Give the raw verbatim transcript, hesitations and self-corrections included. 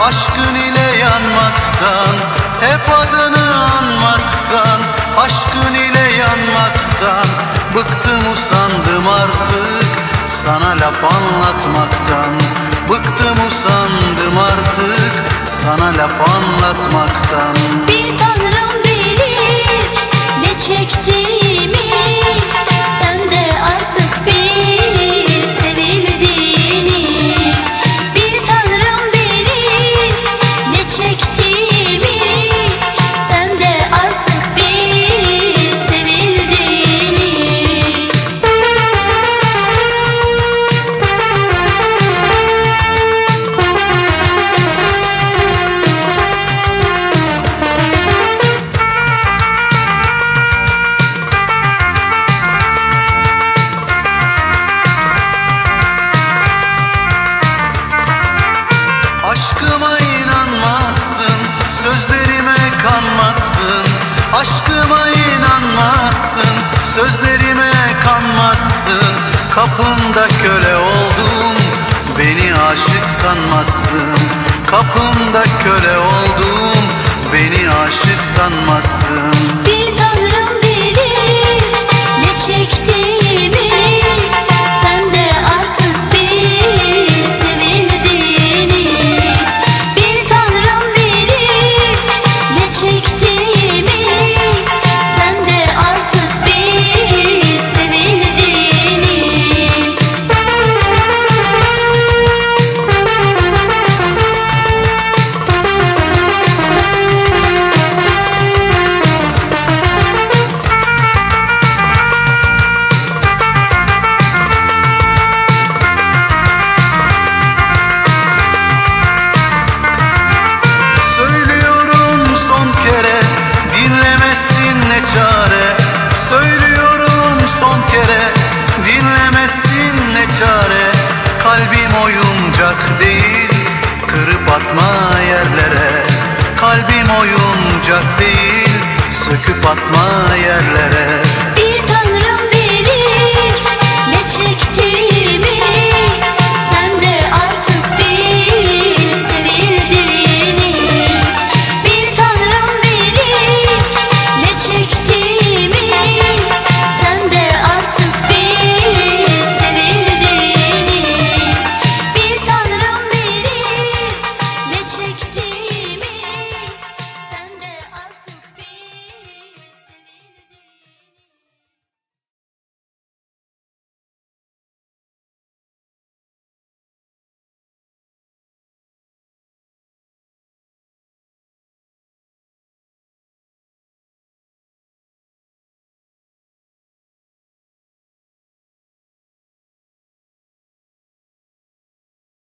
aşkın ile yanmaktan, hep adını anmaktan, aşkın ile yanmaktan. Bıktım usandım artık sana laf anlatmaktan, bıktım usandım artık sana laf anlatmaktan. Bir tanrım bilir ne çektiğimi, sen de artık bil sevildiğini. Bir tanrım bilir ne çektiğimi, sen de artık bil sevildiğini. Aşkıma inanmazsın, sözlerime kanmazsın. Aşkıma inanmazsın, sözlerime kanmazsın. Kapında köle oldum, beni aşık sanmazsın. Kapında köle oldum, beni aşık sanmazsın. Bir tanrım bilir ne çektiğimi, sen de artık bil sevildiğini. Bir tanrım bilir ne çektiğimi, sen de artık bil sevildiğini. Söylüyorum son kere, dinlemesin ne çare. Söylüyorum son kere, dinlemesin ne çare. Kalbim oyuncak değil, kırıp atma yerlere. Kalbim oyuncak değil, söküp atma yerlere.